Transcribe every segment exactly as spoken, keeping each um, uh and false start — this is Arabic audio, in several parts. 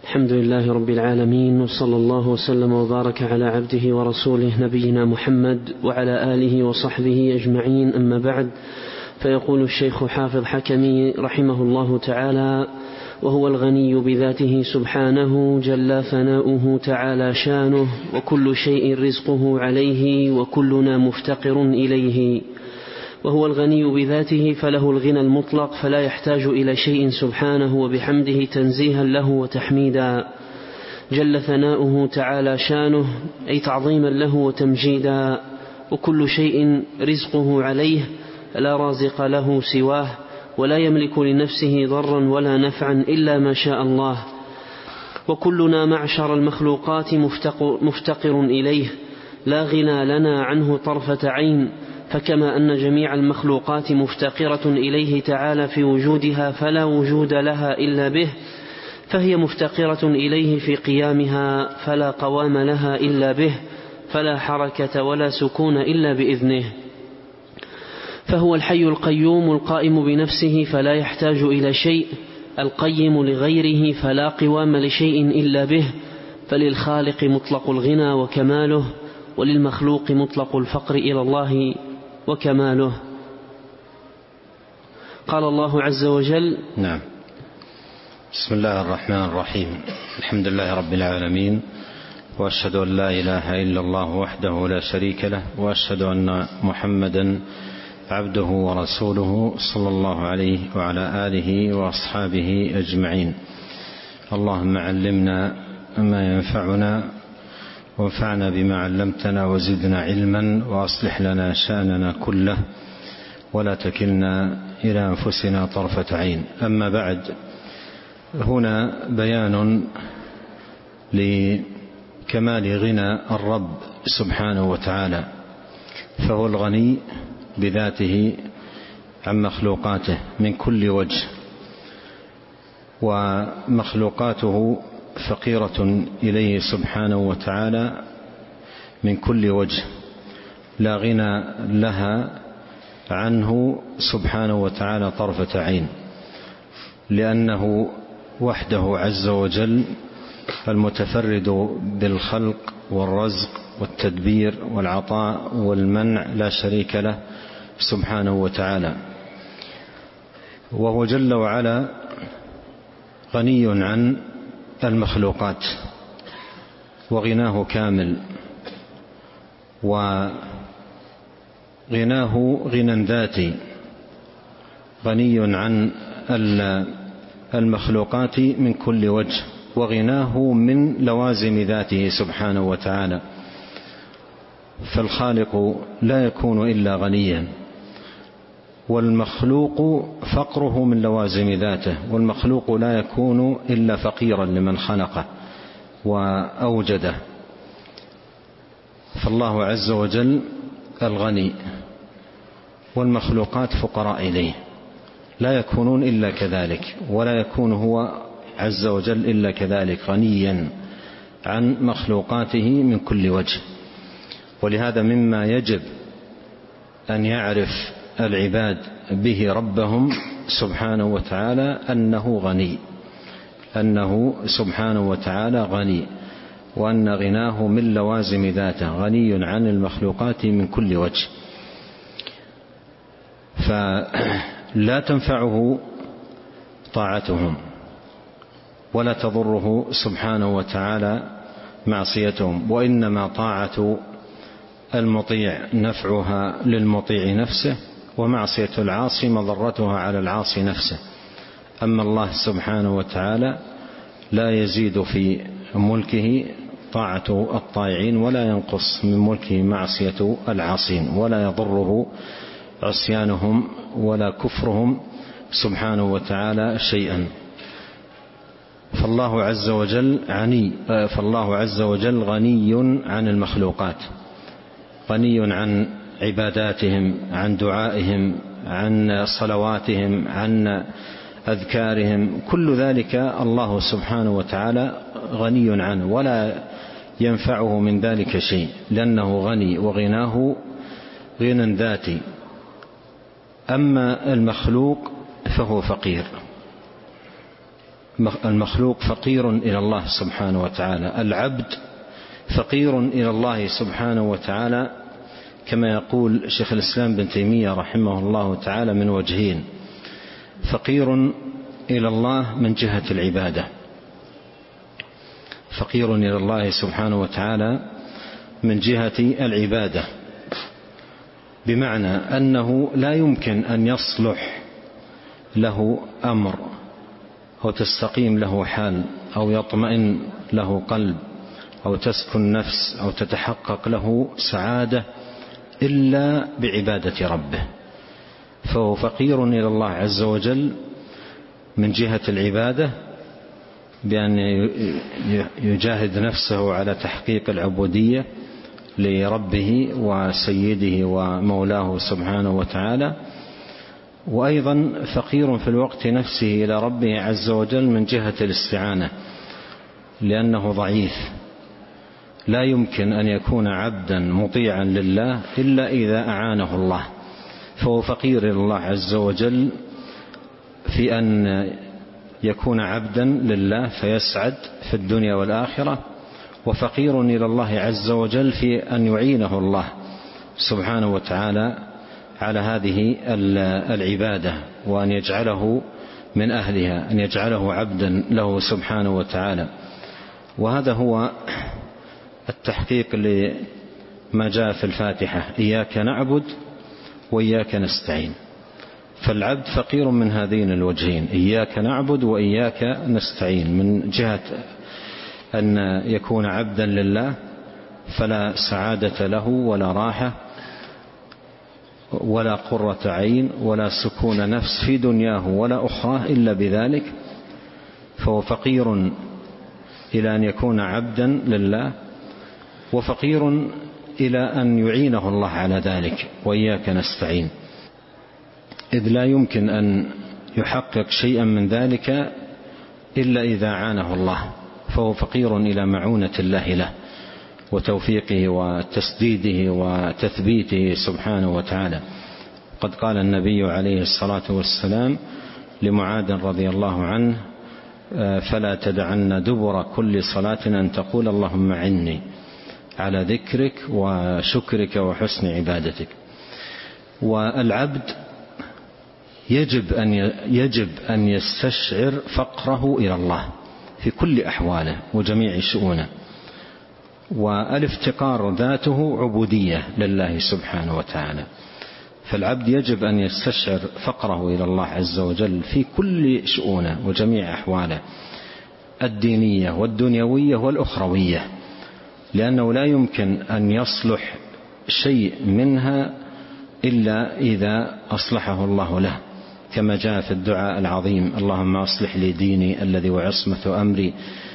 الحمد لله رب العالمين، وصلى الله وسلم وبارك على عبده ورسوله نبينا محمد وعلى آله وصحبه أجمعين. أما بعد، فيقول الشيخ حافظ حكمي رحمه الله تعالى: وهو الغني بذاته سبحانه جل ثناؤه تعالى شانه، وكل شيء رزقه عليه، وكلنا مفتقر إليه. وهو الغني بذاته فله الغنى المطلق، فلا يحتاج إلى شيء سبحانه وبحمده تنزيها له وتحميدا. جل ثناؤه تعالى شانه، أي تعظيما له وتمجيدا. وكل شيء رزقه عليه، لا رازق له سواه، ولا يملك لنفسه ضرا ولا نفعا إلا ما شاء الله. وكلنا معشر المخلوقات مفتقر إليه، لا غنى لنا عنه طرفة عين. فكما أن جميع المخلوقات مفتقرة إليه تعالى في وجودها، فلا وجود لها إلا به، فهي مفتقرة إليه في قيامها، فلا قوام لها إلا به، فلا حركة ولا سكون إلا بإذنه. فهو الحي القيوم القائم بنفسه، فلا يحتاج إلى شيء، القيم لغيره، فلا قوام لشيء إلا به. فللخالق مطلق الغنى وكماله، وللمخلوق مطلق الفقر إلى الله وكماله. قال الله عز وجل: نعم. بسم الله الرحمن الرحيم. الحمد لله رب العالمين، وأشهد أن لا إله إلا الله وحده لا شريك له، وأشهد أن محمدا عبده ورسوله صلى الله عليه وعلى آله وأصحابه أجمعين. اللهم علمنا ما ينفعنا، وانفعنا بما علمتنا، وزدنا علما، وأصلح لنا شأننا كله، ولا تكلنا إلى أنفسنا طرفة عين. أما بعد، هنا بيان لكمال غنى الرب سبحانه وتعالى، فهو الغني بذاته عن مخلوقاته من كل وجه، ومخلوقاته فقيرة إليه سبحانه وتعالى من كل وجه، لا غنى لها عنه سبحانه وتعالى طرفة عين، لأنه وحده عز وجل المتفرد بالخلق والرزق والتدبير والعطاء والمنع، لا شريك له سبحانه وتعالى. وهو جل وعلا غني عن المخلوقات، وغناه كامل، وغناه غنى ذاتي، غني عن المخلوقات من كل وجه، وغناه من لوازم ذاته سبحانه وتعالى. فالخالق لا يكون إلا غنيا، والمخلوق فقره من لوازم ذاته، والمخلوق لا يكون إلا فقيرا لمن خلقه وأوجده. فالله عز وجل الغني، والمخلوقات فقراء إليه، لا يكونون إلا كذلك، ولا يكون هو عز وجل إلا كذلك، غنيا عن مخلوقاته من كل وجه. ولهذا مما يجب أن يعرف العباد به ربهم سبحانه وتعالى أنه غني، أنه سبحانه وتعالى غني، وأن غناه من لوازم ذاته، غني عن المخلوقات من كل وجه. فلا تنفعه طاعتهم، ولا تضره سبحانه وتعالى معصيتهم، وإنما طاعة المطيع نفعها للمطيع نفسه، ومعصية العاصي مضرتها على العاصي نفسه. أما الله سبحانه وتعالى لا يزيد في ملكه طاعة الطائعين، ولا ينقص من ملكه معصية العاصين، ولا يضره عصيانهم ولا كفرهم سبحانه وتعالى شيئا. فالله عز وجل غني، فالله عز وجل غني عن المخلوقات، غني عن عباداتهم، عن دعائهم، عن صلواتهم، عن أذكارهم، كل ذلك الله سبحانه وتعالى غني عنه، ولا ينفعه من ذلك شيء، لأنه غني، وغناه غنى ذاتي. أما المخلوق فهو فقير، المخلوق فقير إلى الله سبحانه وتعالى، العبد فقير إلى الله سبحانه وتعالى، كما يقول شيخ الإسلام بن تيمية رحمه الله تعالى من وجهين: فقير إلى الله من جهة العبادة، فقير إلى الله سبحانه وتعالى من جهة العبادة، بمعنى أنه لا يمكن أن يصلح له أمر أو تستقيم له حال أو يطمئن له قلب أو تسكن نفس أو تتحقق له سعادة إلا بعبادة ربه. فهو فقير إلى الله عز وجل من جهة العبادة بأن يجاهد نفسه على تحقيق العبودية لربه وسيده ومولاه سبحانه وتعالى، وأيضا فقير في الوقت نفسه إلى ربه عز وجل من جهة الاستعانة، لأنه ضعيف، لا يمكن أن يكون عبدا مطيعا لله إلا إذا أعانه الله. فهو فقير إلى الله عز وجل في أن يكون عبدا لله فيسعد في الدنيا والآخرة، وفقير إلى الله عز وجل في أن يعينه الله سبحانه وتعالى على هذه العبادة، وأن يجعله من أهلها، أن يجعله عبدا له سبحانه وتعالى. وهذا هو التحقيق لما جاء في الفاتحة: إياك نعبد وإياك نستعين. فالعبد فقير من هذين الوجهين: إياك نعبد وإياك نستعين، من جهة أن يكون عبدا لله فلا سعادة له ولا راحة ولا قرة عين ولا سكون نفس في دنياه ولا أخرى إلا بذلك. فهو فقير إلى أن يكون عبدا لله، وفقير إلى أن يعينه الله على ذلك. وإياك نستعين، إذ لا يمكن أن يحقق شيئا من ذلك إلا إذا عانه الله. فهو فقير إلى معونة الله له وتوفيقه وتسديده وتثبيته سبحانه وتعالى. قد قال النبي عليه الصلاة والسلام لمعاذ رضي الله عنه: فلا تدعن دبر كل صلاة أن تقول اللهم عني على ذكرك وشكرك وحسن عبادتك. والعبد يجب أن يجب أن يستشعر فقره إلى الله في كل أحواله وجميع شؤونه، والافتقار ذاته عبودية لله سبحانه وتعالى. فالعبد يجب أن يستشعر فقره إلى الله عز وجل في كل شؤونه وجميع أحواله الدينية والدنيوية والأخروية، لأنه لا يمكن أن يصلح شيء منها إلا إذا أصلحه الله له، كما جاء في الدعاء العظيم: اللهم أصلح لي ديني الذي وعصمة أمري،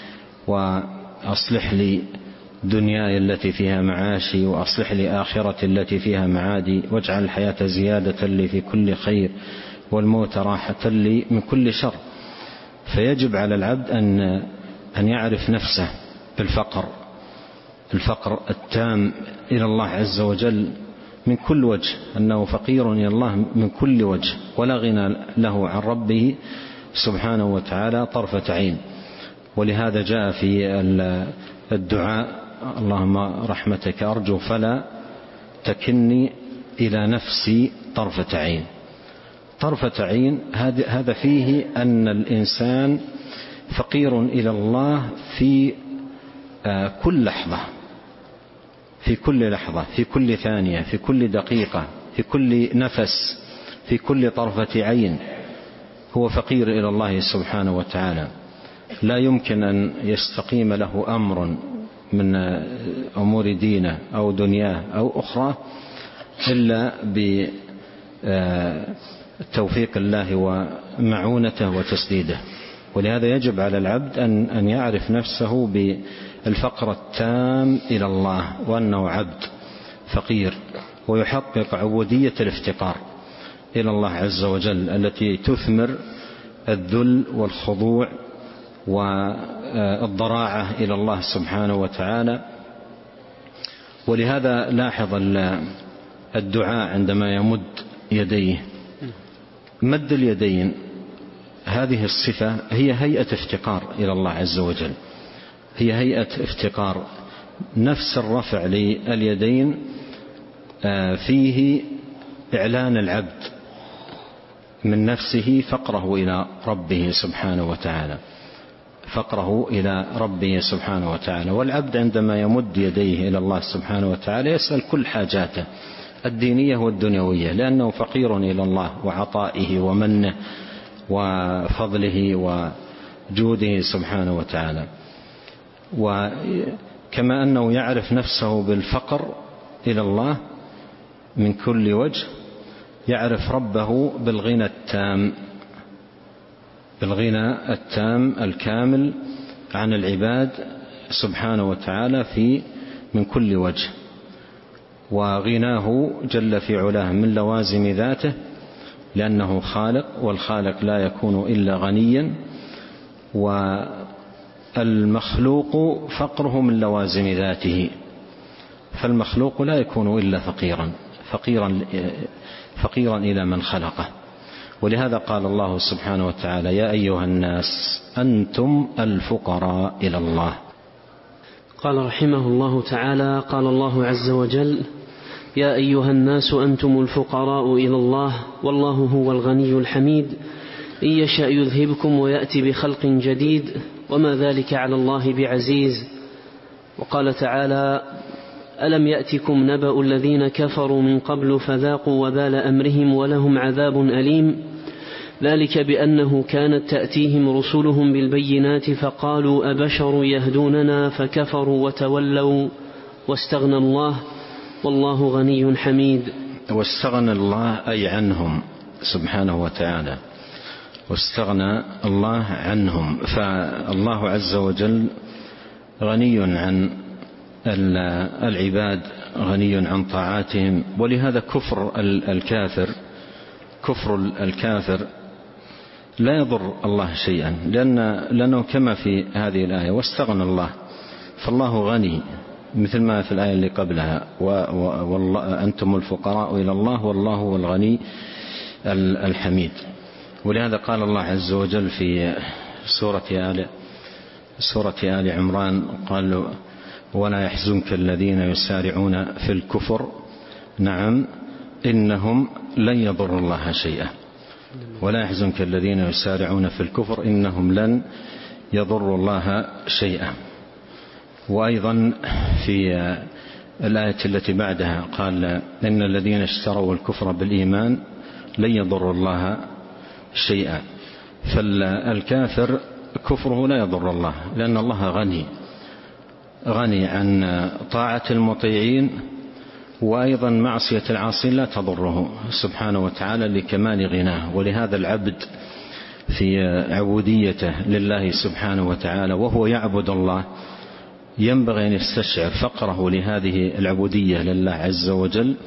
وأصلح لي دنياي التي فيها معاشي، وأصلح لي آخرتي التي فيها معادي، واجعل الحياة زيادة لي في كل خير والموت راحة لي من كل شر. فيجب على العبد أن أن يعرف نفسه بالفقر، الفقر التام إلى الله عز وجل من كل وجه، أنه فقير إلى الله من كل وجه، ولا غنى له عن ربه سبحانه وتعالى طرفة عين. ولهذا جاء في الدعاء: اللهم رحمتك أرجو فلا تكلني إلى نفسي طرفة عين. طرفة عين هذا فيه أن الإنسان فقير إلى الله في كل لحظة، في كل لحظة، في كل ثانية، في كل دقيقة، في كل نفس، في كل طرفة عين، هو فقير إلى الله سبحانه وتعالى. لا يمكن أن يستقيم له أمر من أمور دينه أو دنياه أو أخرى إلا بتوفيق الله ومعونته وتسديده. ولهذا يجب على العبد أن يعرف نفسه بالفقر التام إلى الله، وأنه عبد فقير، ويحقق عبودية الافتقار إلى الله عز وجل التي تثمر الذل والخضوع والضراعة إلى الله سبحانه وتعالى. ولهذا لاحظ الدعاء عندما يمد يديه، مد اليدين هذه الصفة هي هيئة افتقار إلى الله عز وجل، هي هيئة افتقار. نفس الرفع لليدين فيه إعلان العبد من نفسه فقره إلى ربه سبحانه وتعالى، فقره إلى ربه سبحانه وتعالى. والعبد عندما يمد يديه إلى الله سبحانه وتعالى يسأل كل حاجاته الدينية والدنيوية، لأنه فقير إلى الله وعطائه ومنه وفضله وجوده سبحانه وتعالى. وكما أنه يعرف نفسه بالفقر إلى الله من كل وجه، يعرف ربه بالغنى التام، بالغنى التام الكامل عن العباد سبحانه وتعالى في من كل وجه. وغناه جل في علاه من لوازم ذاته، لأنه خالق، والخالق لا يكون إلا غنيا، والمخلوق فقره من لوازم ذاته، فالمخلوق لا يكون إلا فقيرا فقيرا فقيرا إلى من خلقه. ولهذا قال الله سبحانه وتعالى: يا أيها الناس أنتم الفقراء إلى الله. قال رحمه الله تعالى: قال الله عز وجل: يا أيها الناس أنتم الفقراء إلى الله والله هو الغني الحميد إن يشأ يذهبكم ويأتي بخلق جديد وما ذلك على الله بعزيز. وقال تعالى: ألم يأتكم نبأ الذين كفروا من قبل فذاقوا وبال أمرهم ولهم عذاب أليم ذلك بأنه كانت تأتيهم رسلهم بالبينات فقالوا أبشر يهدوننا فكفروا وتولوا واستغنى الله والله غني حميد. واستغنى الله أي عنهم سبحانه وتعالى، واستغنى الله عنهم. فالله عز وجل غني عن العباد، غني عن طاعاتهم. ولهذا كفر الكافر كفر الكافر لا يضر الله شيئا، لأن لأنه كما في هذه الآية: واستغنى الله، فالله غني، مثل ما في الآية اللي قبلها: والله أنتم الفقراء إلى الله والله هو الغني الحميد. ولهذا قال الله عز وجل في سورة آل سورة آل عمران قال: ولا يحزنك الذين يسارعون في الكفر نعم إنهم لن يضروا الله شيئا. ولا يحزنك الذين يسارعون في الكفر إنهم لن يضروا الله شيئا. وأيضا في الآية التي بعدها قال: إن الذين اشتروا الكفر بالإيمان لن يضروا الله شيئا. فالكافر كفره لا يضر الله، لأن الله غني غني عن طاعة المطيعين، وأيضا معصية العاصين لا تضره سبحانه وتعالى لكمال غناه. ولهذا العبد في عبوديته لله سبحانه وتعالى وهو يعبد الله ينبغي أن يستشعر فقره لهذه العبودية لله عز وجل،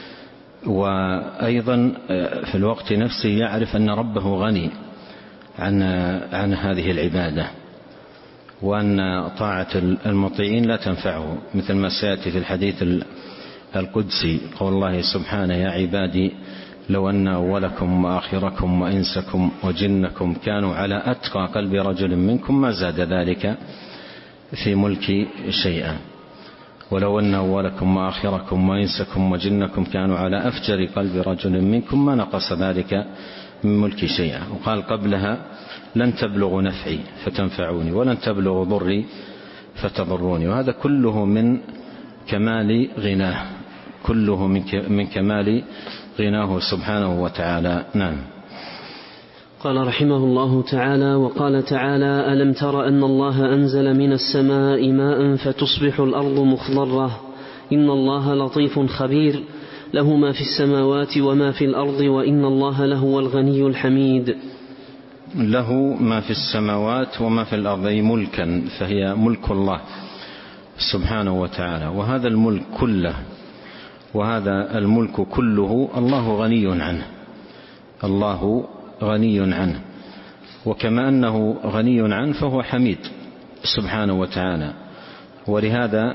وأيضا في الوقت نفسه يعرف أن ربه غني عن عن هذه العبادة، وأن طاعة المطيعين لا تنفعه، مثل ما سيأتي في الحديث القدسي قول الله سبحانه: يا عبادي لو أن أولكم وآخركم وإنسكم وجنكم كانوا على أتقى قلب رجل منكم ما زاد ذلك في ملكي شيئا، ولو أن أولكم وآخركم وإنسكم وجنكم كانوا على أفجر قلب رجل منكم ما نقص ذلك من ملكي شيئا. وقال قبلها: لن تبلغوا نفعي فتنفعوني ولن تبلغوا ضري فتضروني. وهذا كله من كمال غناه، كله من كمال غناه سبحانه وتعالى. نعم. قال رحمه الله تعالى: وقال تعالى: ألم تر أن الله أنزل من السماء ماء فتصبح الأرض مخضرة إن الله لطيف خبير له ما في السماوات وما في الأرض وإن الله لهو الغني الحميد. له ما في السماوات وما في الأرض أي ملكا، فهي ملك الله سبحانه وتعالى، وهذا الملك كله وهذا الملك كله الله غني عنه، الله غني عنه. وكما أنه غني عنه فهو حميد سبحانه وتعالى. ولهذا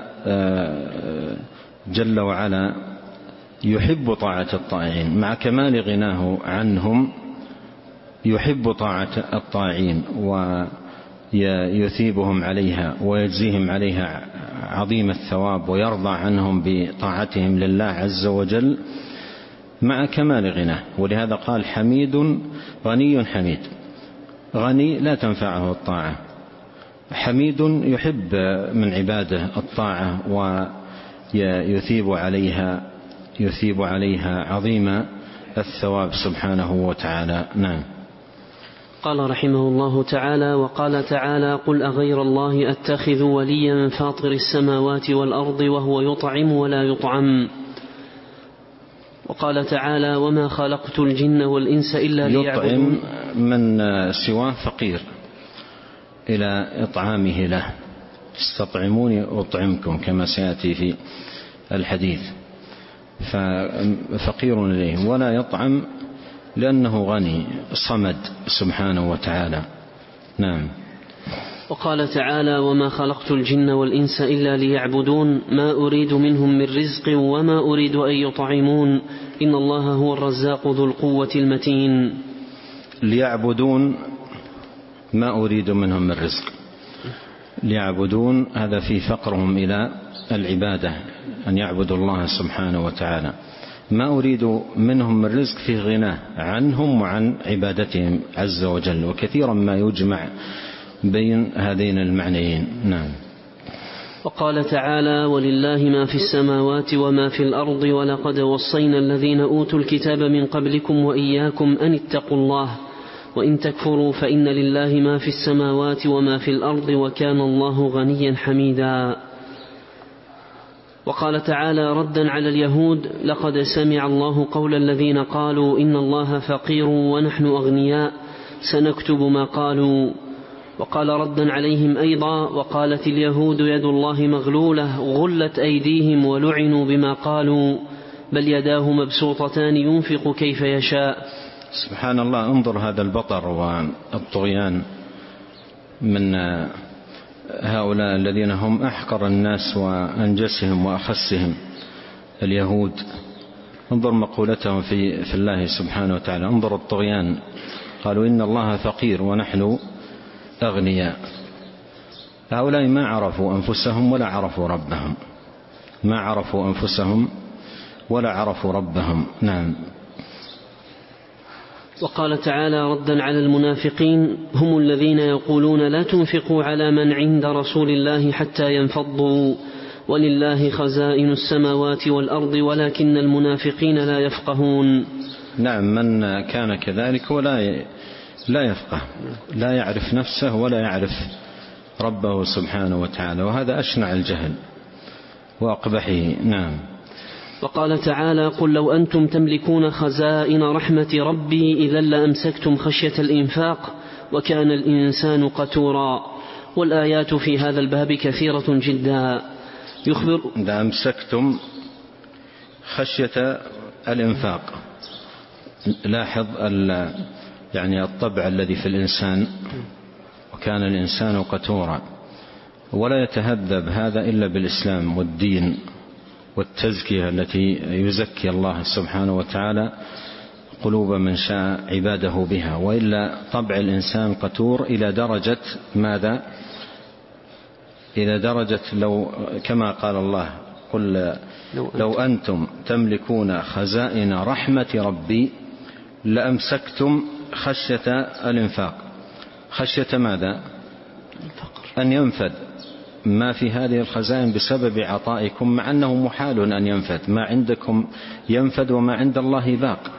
جل وعلا يحب طاعة الطائعين، مع كمال غناه عنهم يحب طاعة الطاعين ويثيبهم عليها ويجزيهم عليها عظيم الثواب ويرضى عنهم بطاعتهم لله عز وجل مع كمال غناه. ولهذا قال حميد غني حميد. غني لا تنفعه الطاعة، حميد يحب من عباده الطاعة ويثيب عليها يثيب عليها عظيم الثواب سبحانه وتعالى. نعم. قال رحمه الله تعالى: وقال تعالى: قل أغير الله أتخذ وليا فاطر السماوات والأرض وهو يطعم ولا يطعم. وقال تعالى: وما خلقت الجن والإنس إلا ليعبدون. يطعم من سواه فقير إلى إطعامه له، استطعموني أطعمكم كما سيأتي في الحديث، ففقير إليه ولا يطعم لأنه غني صمد سبحانه وتعالى. نعم. وقال تعالى: وما خلقت الجن والإنس إلا ليعبدون ما أريد منهم من رزق وما أريد أن يطعمون إن الله هو الرزاق ذو القوة المتين. ليعبدون ما أريد منهم من رزق، ليعبدون هذا في فقرهم إلى العبادة، أن يعبدوا الله سبحانه وتعالى. ما أريد منهم من رزق في غناه عنهم وعن عبادتهم عز وجل، وكثيرا ما يجمع بين هذين المعنيين. نعم. وقال تعالى: ولله ما في السماوات وما في الأرض ولقد وصينا الذين أوتوا الكتاب من قبلكم وإياكم أن اتقوا الله وإن تكفروا فإن لله ما في السماوات وما في الأرض وكان الله غنيا حميدا. وقال تعالى ردا على اليهود: لقد سمع الله قول الذين قالوا إن الله فقير ونحن أغنياء سنكتب ما قالوا. وقال ردا عليهم أيضا: وقالت اليهود يد الله مغلولة غلت أيديهم ولعنوا بما قالوا بل يداه مبسوطتان ينفق كيف يشاء. سبحان الله. انظر هذا البطر والطغيان من هؤلاء الذين هم أحقر الناس وأنجسهم وأخسهم، اليهود. انظر مقولتهم في, في الله سبحانه وتعالى، انظر الطغيان. قالوا إن الله فقير ونحن أغنياء. هؤلاء ما عرفوا أنفسهم ولا عرفوا ربهم، ما عرفوا أنفسهم ولا عرفوا ربهم. نعم. وقال تعالى ردا على المنافقين: هم الذين يقولون لا تنفقوا على من عند رسول الله حتى ينفضوا ولله خزائن السماوات والأرض ولكن المنافقين لا يفقهون. نعم. من كان كذلك ولا لا يفقه، لا يعرف نفسه ولا يعرف ربه سبحانه وتعالى، وهذا أشنع الجهل وأقبحه. نعم. وقال تعالى: قل لو أنتم تملكون خزائن رحمة ربي إذا لأمسكتم خشية الإنفاق وكان الإنسان قتورا. والآيات في هذا الباب كثيرة جدا. يخبر إذا أمسكتم خشية الإنفاق. لاحظ يعني الطبع الذي في الإنسان، وكان الإنسان قتورا، ولا يتهذب هذا إلا بالإسلام والدين والتزكية التي يزكي الله سبحانه وتعالى قلوب من شاء عباده بها، وإلا طبع الإنسان قتور إلى درجة ماذا؟ إلى درجة لو كما قال الله: قل لو أنتم تملكون خزائن رحمة ربي لأمسكتم خشية الإنفاق. خشية ماذا؟ أن ينفد ما في هذه الخزائن بسبب عطائكم، مع أنه محال أن ينفد، ما عندكم ينفد وما عند الله باق.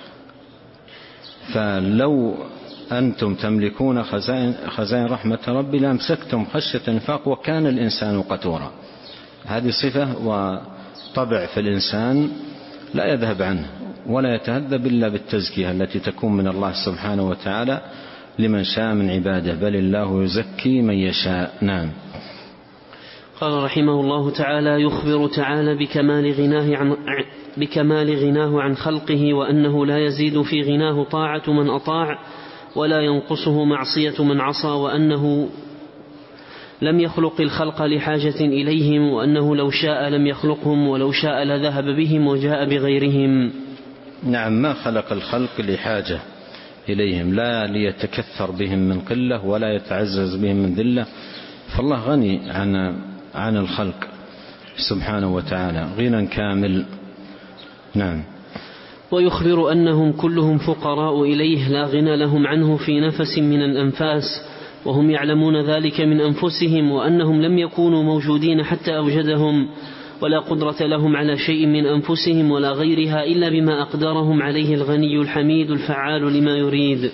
فلو أنتم تملكون خزائن, خزائن رحمة ربي لأمسكتم خشية الإنفاق وكان الإنسان قتورا. هذه صفة وطبع في الإنسان لا يذهب عنه ولا يتهذب إلا بالتزكية التي تكون من الله سبحانه وتعالى لمن شاء من عباده، بل الله يزكي من يشاء. نعم. قال رحمه الله تعالى: يخبر تعالى بكمال غناه عن, بكمال غناه عن خلقه، وأنه لا يزيد في غناه طاعة من أطاع ولا ينقصه معصية من عصى، وأنه لم يخلق الخلق لحاجة إليهم، وأنه لو شاء لم يخلقهم ولو شاء لذهب بهم وجاء بغيرهم. نعم. ما خلق الخلق لحاجة إليهم، لا ليتكثر بهم من قلة ولا يتعزز بهم من ذلة، فالله غني عن عن الخلق سبحانه وتعالى غنى كامل. نعم. ويخبر أنهم كلهم فقراء إليه لا غنى لهم عنه في نفس من الأنفاس، وهم يعلمون ذلك من أنفسهم، وأنهم لم يكونوا موجودين حتى أوجدهم، ولا قدرة لهم على شيء من أنفسهم ولا غيرها إلا بما أقدرهم عليه الغني الحميد الفعال لما يريد.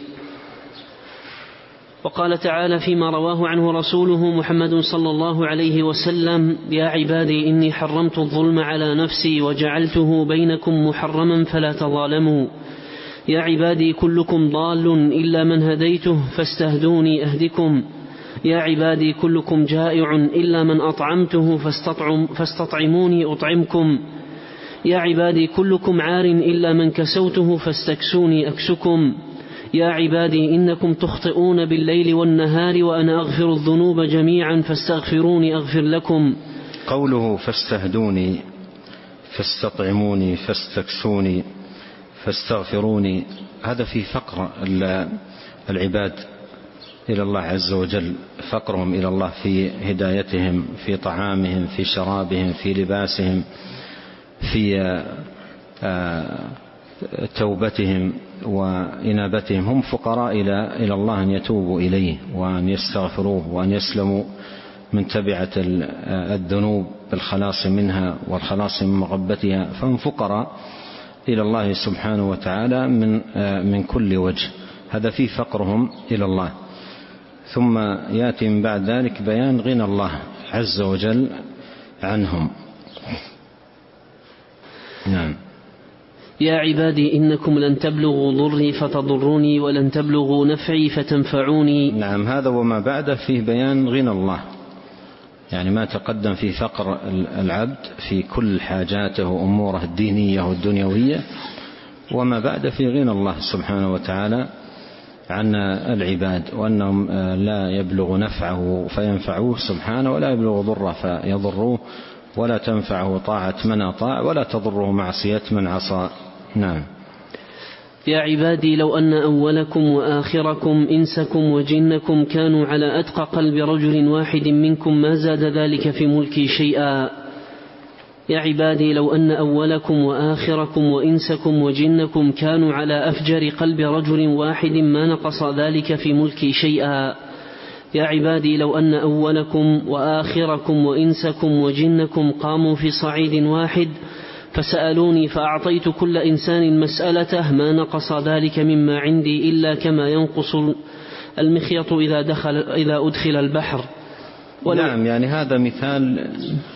وقال تعالى فيما رواه عنه رسوله محمد صلى الله عليه وسلم: يا عبادي إني حرمت الظلم على نفسي وجعلته بينكم محرما فلا تظالموا. يا عبادي كلكم ضال إلا من هديته فاستهدوني أهدكم. يا عبادي كلكم جائع إلا من أطعمته فاستطعم فاستطعموني أطعمكم. يا عبادي كلكم عار إلا من كسوته فاستكسوني أكسكم. يا عبادي إنكم تخطئون بالليل والنهار وأنا أغفر الذنوب جميعا فاستغفروني أغفر لكم. قوله فاستهدوني فاستطعموني فاستكسوني فاستغفروني، هذا في فقر العباد إلى الله عز وجل، فقرهم إلى الله في هدايتهم، في طعامهم، في شرابهم، في لباسهم، في توبتهم وإنابتهم. هم فقراء إلى الله أن يتوبوا إليه وأن يستغفروه وأن يسلموا من تبعة الذنوب بالخلاص منها والخلاص من مغبتها، فهم فقراء إلى الله سبحانه وتعالى من من كل وجه، هذا فيه فقرهم إلى الله. ثم يأتي من بعد ذلك بيان غنى الله عز وجل عنهم. نعم. يا عبادي إنكم لن تبلغوا ضري فتضروني ولن تبلغوا نفعي فتنفعوني. نعم، هذا وما بعده فيه بيان غنى الله، يعني ما تقدم في فقر العبد في كل حاجاته وأموره الدينية والدنيوية، وما بعد في غنى الله سبحانه وتعالى عن العباد، وأنهم لا يبلغ نفعه فينفعوه سبحانه ولا يبلغ ضره فيضروه، ولا تنفعه طاعة من أطاع ولا تضره معصية من عصى. نعم. يا عبادي لو أن أولكم وآخركم إنسكم وجنكم كانوا على أتقى قلب رجل واحد منكم ما زاد ذلك في ملكي شيئا. يا عبادي لو أن أولكم وآخركم وإنسكم وجنكم كانوا على أفجر قلب رجل واحد ما نقص ذلك في ملكي شيئا. يا عبادي لو أن أولكم وآخركم وإنسكم وجنكم قاموا في صعيد واحد فسألوني فأعطيت كل إنسان مسألته ما نقص ذلك مما عندي إلا كما ينقص المخيط إذا, دخل إذا أدخل البحر. نعم، يعني هذا مثال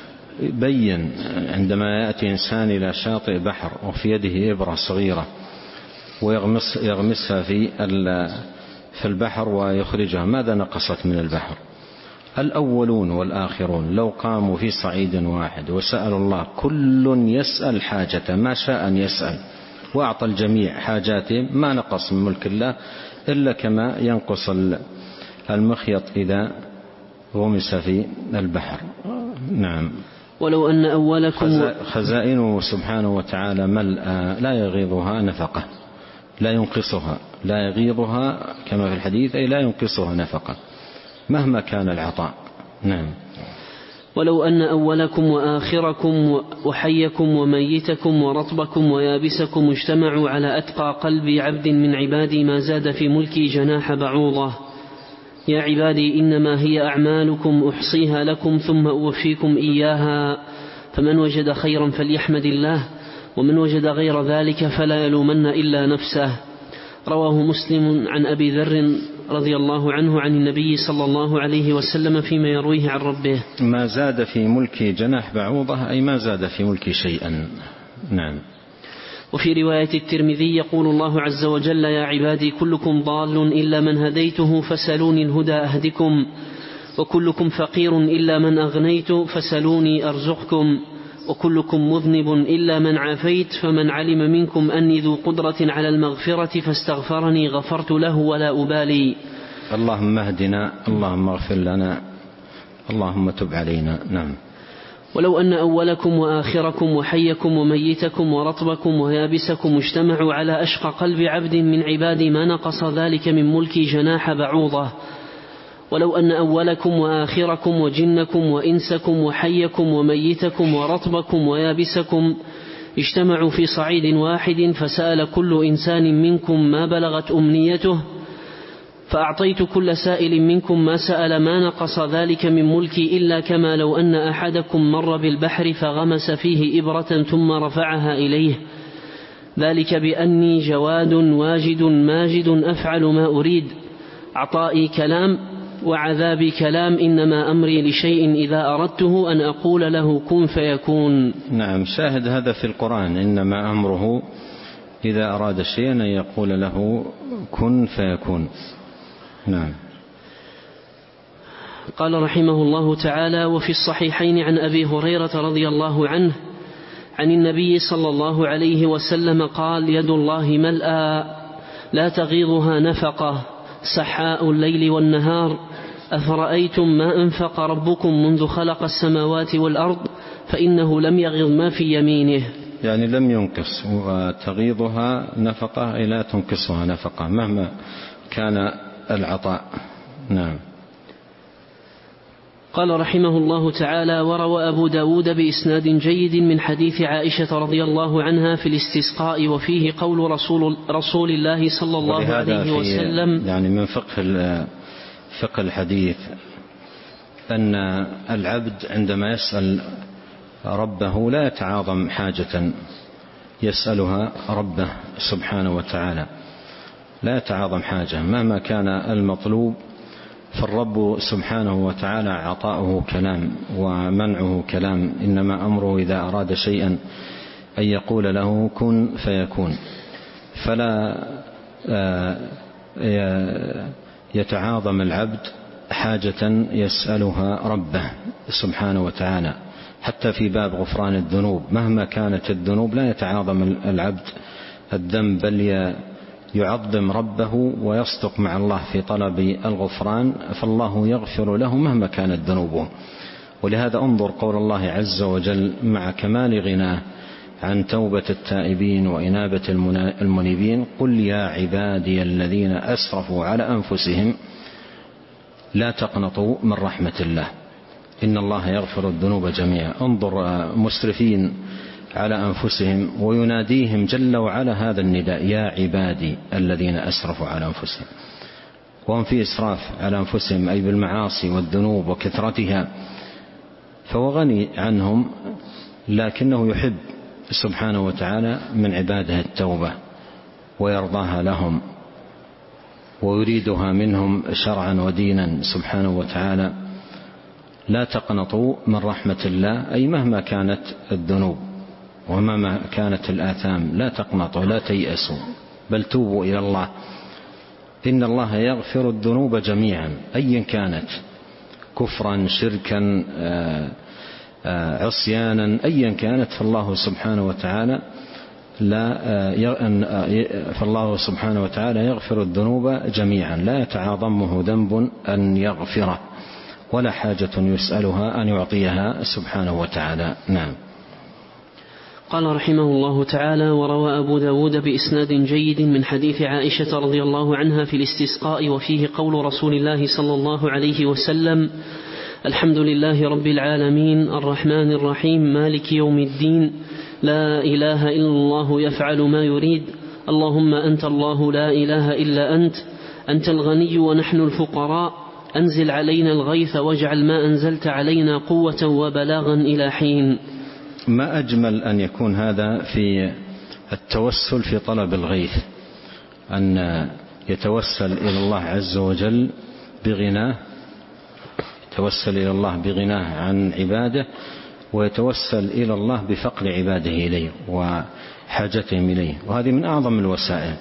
بين عندما يأتي إنسان إلى شاطئ بحر وفي يده إبرة صغيرة ويغمس يغمسها في في البحر ويخرجها، ماذا نقصت من البحر؟ الأولون والآخرون لو قاموا في صعيد واحد وسألوا الله كل يسأل حاجته ما شاء أن يسأل وأعطى الجميع حاجاتهم ما نقص من ملك الله إلا كما ينقص المخيط إذا غمس في البحر. نعم. ولو أن أولكم خزائنه سبحانه وتعالى ملأ لا يغيضها نفقة، لا ينقصها، لا يغيضها كما في الحديث، أي لا ينقصها نفقة مهما كان العطاء. نعم. ولو أن أولكم وآخركم وحيكم وميتكم ورطبكم ويابسكم اجتمعوا على أتقى قلب عبد من عبادي ما زاد في ملكي جناح بعوضة. يا عبادي إنما هي أعمالكم أحصيها لكم ثم أوفيكم إياها، فمن وجد خيرا فليحمد الله ومن وجد غير ذلك فلا يلومن إلا نفسه. رواه مسلم عن أبي ذر رضي الله عنه عن النبي صلى الله عليه وسلم فيما يرويه عن ربه: ما زاد في ملكي جناح بعوضة، أي ما زاد في ملكي شيئا. نعم. وفي رواية الترمذي يقول الله عز وجل: يا عبادي كلكم ضال إلا من هديته فسلوني الهدى أهدكم، وكلكم فقير إلا من أغنيت فسلوني أرزقكم، وكلكم مذنب إلا من عافيت، فمن علم منكم أني ذو قدرة على المغفرة فاستغفرني غفرت له ولا أبالي. اللهم اهدنا، اللهم اغفر لنا، اللهم تب علينا. نعم. ولو أن أولكم وآخركم وحيكم وميتكم ورطبكم ويابسكم اجتمعوا على أشقى قلب عبد من عبادي ما نقص ذلك من ملكي جناح بعوضة. ولو أن أولكم وآخركم وجنكم وإنسكم وحيكم وميتكم ورطبكم ويابسكم اجتمعوا في صعيد واحد فسأل كل إنسان منكم ما بلغت أمنيته فأعطيت كل سائل منكم ما سأل ما نقص ذلك من ملكي إلا كما لو أن أحدكم مر بالبحر فغمس فيه إبرة ثم رفعها إليه، ذلك بأني جواد واجد ماجد أفعل ما أريد. عطائي كلام وعذابي كلام، إنما أمري لشيء إذا أردته أن أقول له كن فيكون. نعم، شاهد هذا في القرآن، إنما أمره إذا أراد شيئا أن يقول له كن فيكون. نعم. قال رحمه الله تعالى: وفي الصحيحين عن أبي هريرة رضي الله عنه عن النبي صلى الله عليه وسلم قال: يد الله ملأى لا تغيضها نفقة سحاء الليل والنهار، أفرأيتم ما أنفق ربكم منذ خلق السماوات والأرض فإنه لم يغض ما في يمينه. يعني لم ينقص، وتغيضها نفقة أي لا تنقصها نفقة مهما كان العطاء. نعم. قال رحمه الله تعالى: وروى أبو داود بإسناد جيد من حديث عائشة رضي الله عنها في الاستسقاء وفيه قول رسول, رسول الله صلى الله عليه وسلم. يعني من فقه فقه الحديث أن العبد عندما يسأل ربه لا يتعاظم حاجة يسألها ربه سبحانه وتعالى، لا يتعاظم حاجة مهما كان المطلوب، فالرب سبحانه وتعالى عطاؤه كلام ومنعه كلام، إنما أمره إذا أراد شيئا أن يقول له كن فيكون، فلا يتعاظم العبد حاجة يسألها ربه سبحانه وتعالى. حتى في باب غفران الذنوب مهما كانت الذنوب لا يتعاظم العبد الذنب، بل يعظم ربه ويصدق مع الله في طلب الغفران، فالله يغفر له مهما كانت ذنوبه. ولهذا انظر قول الله عز وجل مع كمال غناه عن توبة التائبين وإنابة المنيبين: قل يا عبادي الذين أسرفوا على أنفسهم لا تقنطوا من رحمة الله إن الله يغفر الذنوب جميعا. انظر مسرفين على أنفسهم ويناديهم جل وعلا هذا النداء: يا عبادي الذين أسرفوا على أنفسهم، وهم في إسراف على أنفسهم أي بالمعاصي والذنوب وكثرتها، فهو غني عنهم، لكنه يحب سبحانه وتعالى من عباده التوبة ويرضاها لهم ويريدها منهم شرعا ودينا سبحانه وتعالى. لا تقنطوا من رحمة الله أي مهما كانت الذنوب ومهما كانت الآثام، لا تقنطوا لا تيأسوا بل توبوا إلى الله، إن الله يغفر الذنوب جميعا أيا كانت، كفرا شركا عصيانا أيا كانت، فالله سبحانه وتعالى لا فالله سبحانه وتعالى يغفر الذنوب جميعا، لا يتعاظمه ذنب أن يغفره ولا حاجة يسألها أن يعطيها سبحانه وتعالى. نعم. قال رحمه الله تعالى: وروى أبو داود بإسناد جيد من حديث عائشة رضي الله عنها في الاستسقاء وفيه قول رسول الله صلى الله عليه وسلم: الحمد لله رب العالمين الرحمن الرحيم مالك يوم الدين لا إله إلا الله يفعل ما يريد، اللهم أنت الله لا إله إلا أنت، أنت الغني ونحن الفقراء، أنزل علينا الغيث واجعل ما أنزلت علينا قوة وبلاغا إلى حين. ما أجمل أن يكون هذا في التوسل في طلب الغيث، أن يتوسل إلى الله عز وجل بغناه، يتوسل إلى الله بغناه عن عباده، ويتوسل إلى الله بفقر عباده إليه وحاجتهم إليه، وهذه من أعظم الوسائل.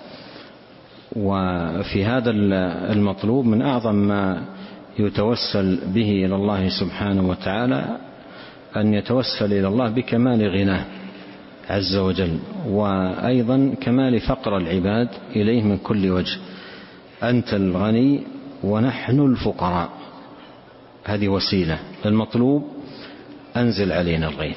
وفي هذا المطلوب من أعظم ما يتوسل به إلى الله سبحانه وتعالى أن يتوسل إلى الله بكمال غناه عز وجل، وأيضا كمال فقر العباد إليه من كل وجه. أنت الغني ونحن الفقراء، هذه وسيلة. المطلوب أنزل علينا الغيث،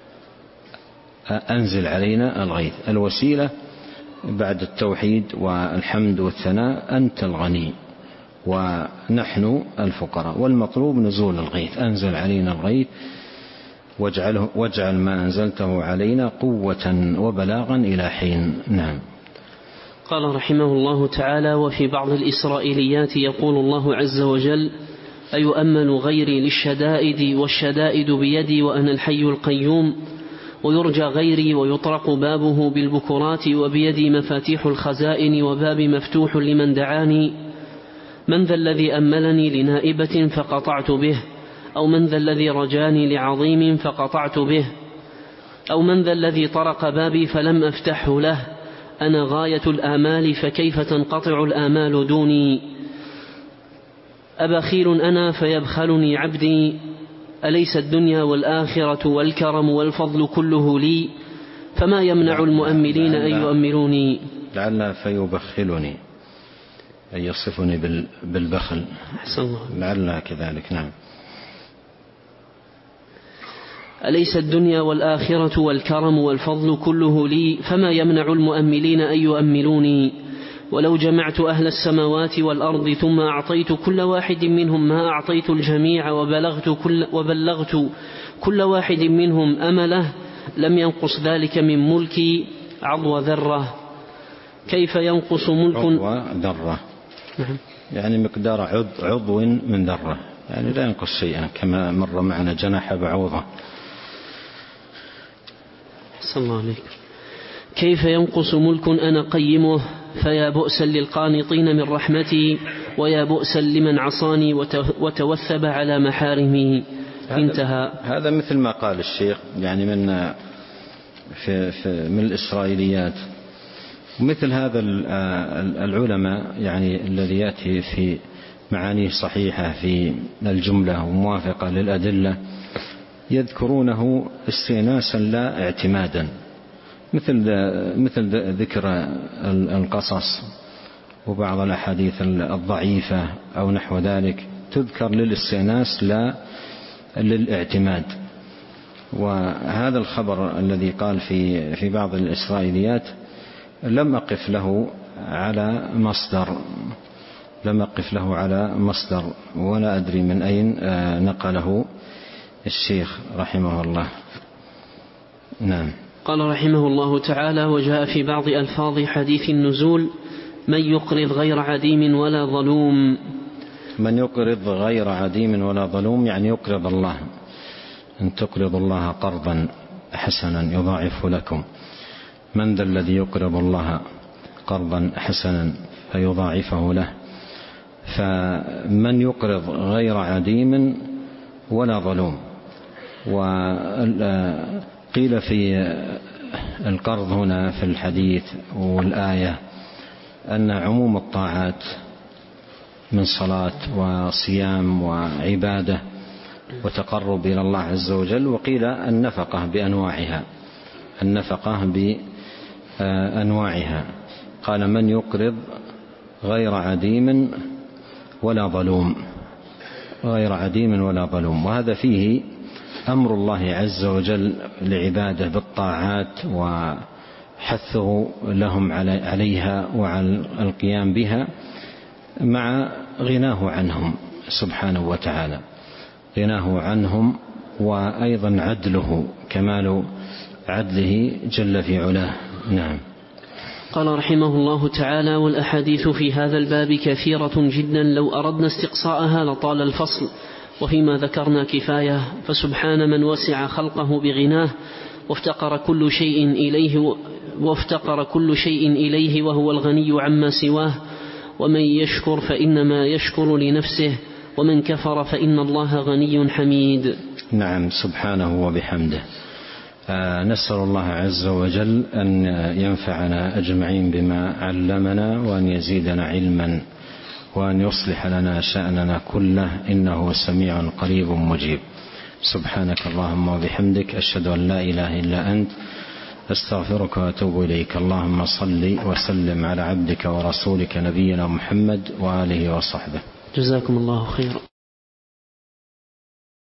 أنزل علينا الغيث. الوسيلة بعد التوحيد والحمد والثناء أنت الغني ونحن الفقراء، والمطلوب نزول الغيث. أنزل علينا الغيث واجعله واجعل ما أنزلته علينا قوة وبلاغا إلى حين. نعم. قال رحمه الله تعالى: وفي بعض الإسرائيليات يقول الله عز وجل: أيؤمن غيري للشدائد والشدائد بيدي وأنا الحي القيوم، ويرجى غيري ويطرق بابه بالبكرات وبيدي مفاتيح الخزائن وبابي مفتوح لمن دعاني. من ذا الذي أملني لنائبة فقطعت به، أو من ذا الذي رجاني لعظيم فقطعت به، أو من ذا الذي طرق بابي فلم أفتحه له. أنا غاية الآمال فكيف تنقطع الآمال دوني. أبخيل أنا فيبخلني عبدي، أليس الدنيا والآخرة والكرم والفضل كله لي، فما يمنع المؤملين أن يؤملوني. لعل فيبخلني أن يصفني بالبخل، لعل كذلك. نعم. أليس الدنيا والآخرة والكرم والفضل كله لي، فما يمنع المؤملين أن يؤملوني. ولو جمعت أهل السماوات والأرض ثم أعطيت كل واحد منهم ما أعطيت الجميع وبلغت كل, وبلغت كل واحد منهم أمله، لم ينقص ذلك من ملكي عضو ذرة. كيف ينقص ملك عضو ذرة؟ نعم. يعني مقدار عضو من ذرة، يعني لا ينقص شيئا، كما مر معنا جناح بعوضة. صلى الله عليك. كيف ينقص ملك أنا قيمه، فيا بؤسا للقانطين من رحمتي، ويا بؤسا لمن عصاني وتوثب على محارمه. انتهى. هذا مثل ما قال الشيخ، يعني من في في من الإسرائيليات. مثل هذا العلماء يعني الذي يأتي في معانيه صحيحة في الجملة وموافقة للأدلة، يذكرونه استئناسا لا اعتمادا، مثل مثل ذكر القصص وبعض الأحاديث الضعيفة أو نحو ذلك، تذكر للاستئناس لا للاعتماد. وهذا الخبر الذي قال في في بعض الإسرائيليات لم أقف له على مصدر لم أقف له على مصدر ولا أدري من أين نقله الشيخ رحمه الله. نعم. قال رحمه الله تعالى: وجاء في بعض ألفاظ حديث النزول: من يقرض غير عديم ولا ظلوم. من يقرض غير عديم ولا ظلوم يعني يقرض الله، أن تقرض الله قرضا حسنا يضاعف لكم. من ذا الذي يقرض الله قرضا حسنا فيضاعفه له. فمن يقرض غير عديم ولا ظلوم. وقيل في القرض هنا في الحديث والآية أن عموم الطاعات من صلاة وصيام وعبادة وتقرب إلى الله عز وجل. وقيل النفقة بأنواعها النفقة بأنواعها قال: من يقرض غير عديم ولا ظلوم غير عديم ولا ظلوم. وهذا فيه أمر الله عز وجل لعباده بالطاعات وحثه لهم عليها وعلى القيام بها، مع غناه عنهم سبحانه وتعالى، غناه عنهم، وأيضا عدله، كمال عدله جل في علاه. نعم. قال رحمه الله تعالى: والأحاديث في هذا الباب كثيرة جدا، لو أردنا استقصاءها لطال الفصل، وفيما ذكرنا كفاية. فسبحان من وسع خلقه بغناه، وافتقر كل شيء إليه وافتقر كل شيء إليه وهو الغني عما سواه. ومن يشكر فإنما يشكر لنفسه، ومن كفر فإن الله غني حميد. نعم، سبحانه وبحمده. نسأل الله عز وجل أن ينفعنا أجمعين بما علمنا، وأن يزيدنا علما، وأن يصلح لنا شأننا كله، إنه سميع قريب مجيب. سبحانك اللهم وبحمدك، أشهد أن لا إله إلا أنت، أستغفرك وأتوب إليك. اللهم صل وسلم على عبدك ورسولك نبينا محمد وآله وصحبه. جزاكم الله خيرا.